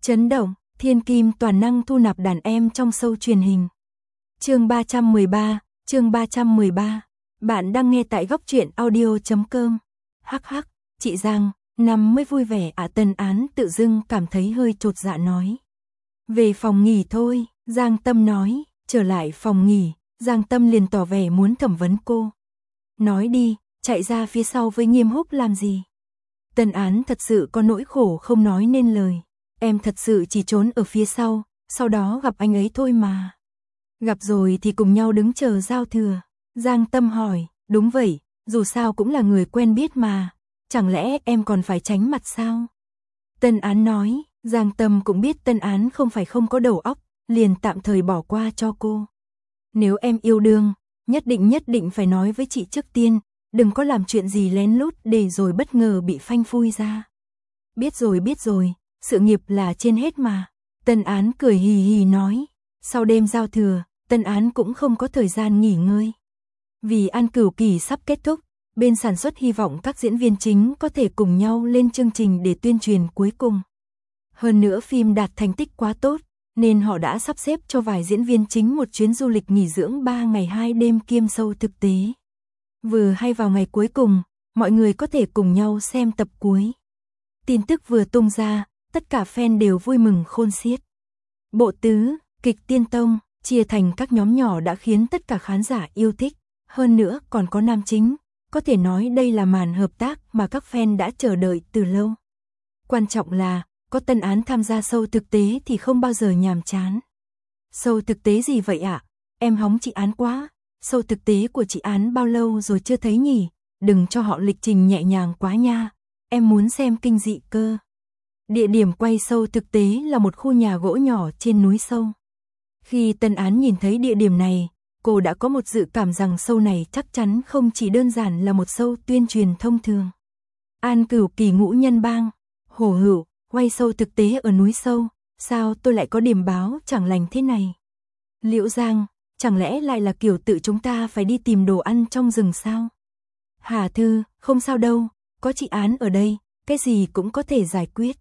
Chấn động, thiên kim toàn năng thu nạp đàn em trong show truyền hình. Chương 313. Bạn đang nghe tại góc truyện audio.com. Hắc hắc, chị Giang, năm mới vui vẻ ạ. Tân Án tự dưng cảm thấy hơi chột dạ nói. Về phòng nghỉ thôi, Giang Tâm nói. Trở lại phòng nghỉ, Giang Tâm liền tỏ vẻ muốn thẩm vấn cô. Nói đi, chạy ra phía sau với Nghiêm Húc làm gì? Tân Án thật sự có nỗi khổ không nói nên lời. Em thật sự chỉ trốn ở phía sau đó gặp anh ấy thôi mà. Gặp rồi thì cùng nhau đứng chờ giao thừa. Giang Tâm hỏi, đúng vậy, dù sao cũng là người quen biết mà. Chẳng lẽ em còn phải tránh mặt sao? Tân Án nói, Giang Tâm cũng biết Tân Án không phải không có đầu óc, liền tạm thời bỏ qua cho cô. Nếu em yêu đương, nhất định phải nói với chị trước tiên, đừng có làm chuyện gì lén lút để rồi bất ngờ bị phanh phui ra. Biết rồi, sự nghiệp là trên hết mà. Tân Án cười hì hì nói. Sau đêm giao thừa, Tân Án cũng không có thời gian nghỉ ngơi. Vì An Cửu Kỳ sắp kết thúc, bên sản xuất hy vọng các diễn viên chính có thể cùng nhau lên chương trình để tuyên truyền cuối cùng. Hơn nữa phim đạt thành tích quá tốt, nên họ đã sắp xếp cho vài diễn viên chính một chuyến du lịch nghỉ dưỡng 3 ngày 2 đêm kiêm show thực tế. Vừa hay vào ngày cuối cùng, mọi người có thể cùng nhau xem tập cuối. Tin tức vừa tung ra, tất cả fan đều vui mừng khôn xiết. Bộ tứ, kịch Tiên Tông, chia thành các nhóm nhỏ đã khiến tất cả khán giả yêu thích. Hơn nữa còn có nam chính, có thể nói đây là màn hợp tác mà các fan đã chờ đợi từ lâu. Quan trọng là, có Tân Án tham gia show thực tế thì không bao giờ nhàm chán. Show thực tế gì vậy ạ? Em hóng chị Án quá. Show thực tế của chị Án bao lâu rồi chưa thấy nhỉ? Đừng cho họ lịch trình nhẹ nhàng quá nha. Em muốn xem kinh dị cơ. Địa điểm quay show thực tế là một khu nhà gỗ nhỏ trên núi sâu. Khi Tân Án nhìn thấy địa điểm này, cô đã có một dự cảm rằng show này chắc chắn không chỉ đơn giản là một show tuyên truyền thông thường. An Cửu Kỳ ngũ nhân bang, Hổ Hữu, quay show thực tế ở núi sâu, sao tôi lại có điểm báo chẳng lành thế này? Liễu Giang, chẳng lẽ lại là kiểu tự chúng ta phải đi tìm đồ ăn trong rừng sao? Hà Thư, không sao đâu, có chị Án ở đây, cái gì cũng có thể giải quyết.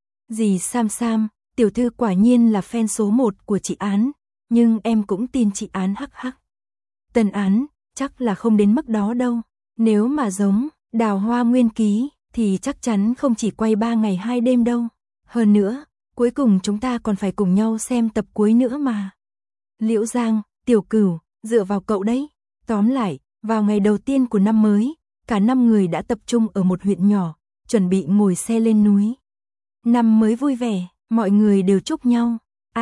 Dì Sam, tiểu thư quả nhiên là fan số 1 của chị Án, nhưng em cũng tin chị Án hắc hắc. Tân Án, chắc là không đến mức đó đâu, nếu mà giống Đào Hoa Nguyên Ký thì chắc chắn không chỉ quay 3 ngày 2 đêm đâu. Hơn nữa, cuối cùng chúng ta còn phải cùng nhau xem tập cuối nữa mà. Liễu Giang, Tiểu Cửu, dựa vào cậu đấy. Tóm lại, vào ngày đầu tiên của năm mới, cả 5 người đã tập trung ở một huyện nhỏ, chuẩn bị ngồi xe lên núi. Năm mới vui vẻ, mọi người đều chúc nhau.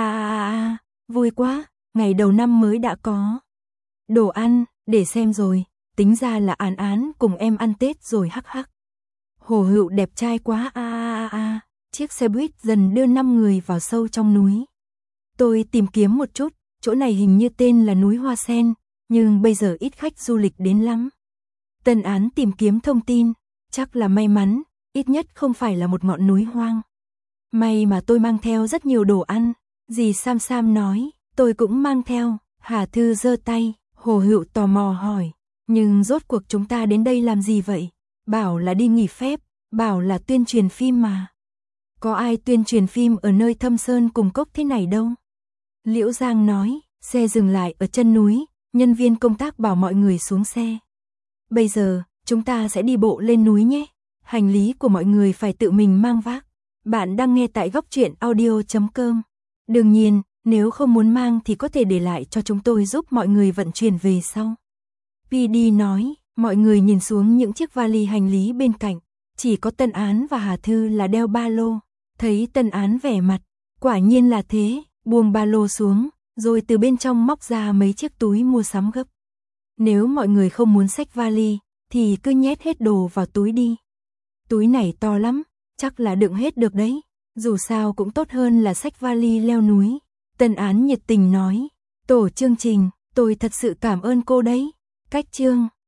Vui quá, ngày đầu năm mới đã có đồ ăn, để xem rồi, tính ra là Án cùng em ăn Tết rồi hắc hắc. Hồ Hữu đẹp trai quá chiếc xe buýt dần đưa 5 người vào sâu trong núi. Tôi tìm kiếm một chút, chỗ này hình như tên là núi Hoa Sen, nhưng bây giờ ít khách du lịch đến lắm. Tân Án tìm kiếm thông tin, chắc là may mắn, ít nhất không phải là một ngọn núi hoang. May mà tôi mang theo rất nhiều đồ ăn, dì Sam nói, tôi cũng mang theo. Hà Thư giơ tay, Hồ Hữu tò mò hỏi, nhưng rốt cuộc chúng ta đến đây làm gì vậy? Bảo là đi nghỉ phép, bảo là tuyên truyền phim mà. Có ai tuyên truyền phim ở nơi thâm sơn cùng cốc thế này đâu? Liễu Giang nói, xe dừng lại ở chân núi, nhân viên công tác bảo mọi người xuống xe. Bây giờ, chúng ta sẽ đi bộ lên núi nhé. Hành lý của mọi người phải tự mình mang vác. Bạn đang nghe tại góc truyện audio.com. Đương nhiên, nếu không muốn mang thì có thể để lại cho chúng tôi giúp mọi người vận chuyển về sau. PD nói, mọi người nhìn xuống những chiếc vali hành lý bên cạnh. Chỉ có Tân Án và Hà Thư là đeo ba lô. Thấy Tân Án vẻ mặt, quả nhiên là thế, buông ba lô xuống, rồi từ bên trong móc ra mấy chiếc túi mua sắm gấp. Nếu mọi người không muốn xách vali, thì cứ nhét hết đồ vào túi đi. Túi này to lắm, chắc là đựng hết được đấy. Dù sao cũng tốt hơn là xách vali leo núi. Tân Án nhiệt tình nói, tổ chương trình, tôi thật sự cảm ơn cô đấy. Cách chương